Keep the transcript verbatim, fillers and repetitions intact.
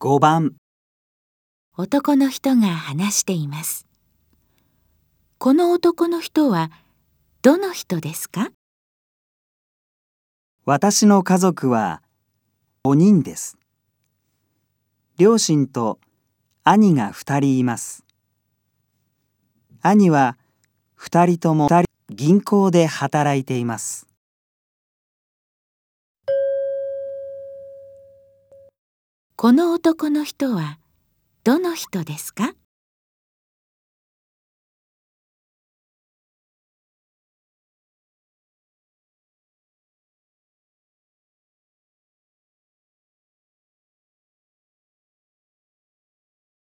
ごばん。 男の人が話しています。この男の人はどの人ですか？ 私の家族はごにんです。両親と兄がふたりいます。兄はふたりとも銀行で働いています。 この男の人はどの人ですか？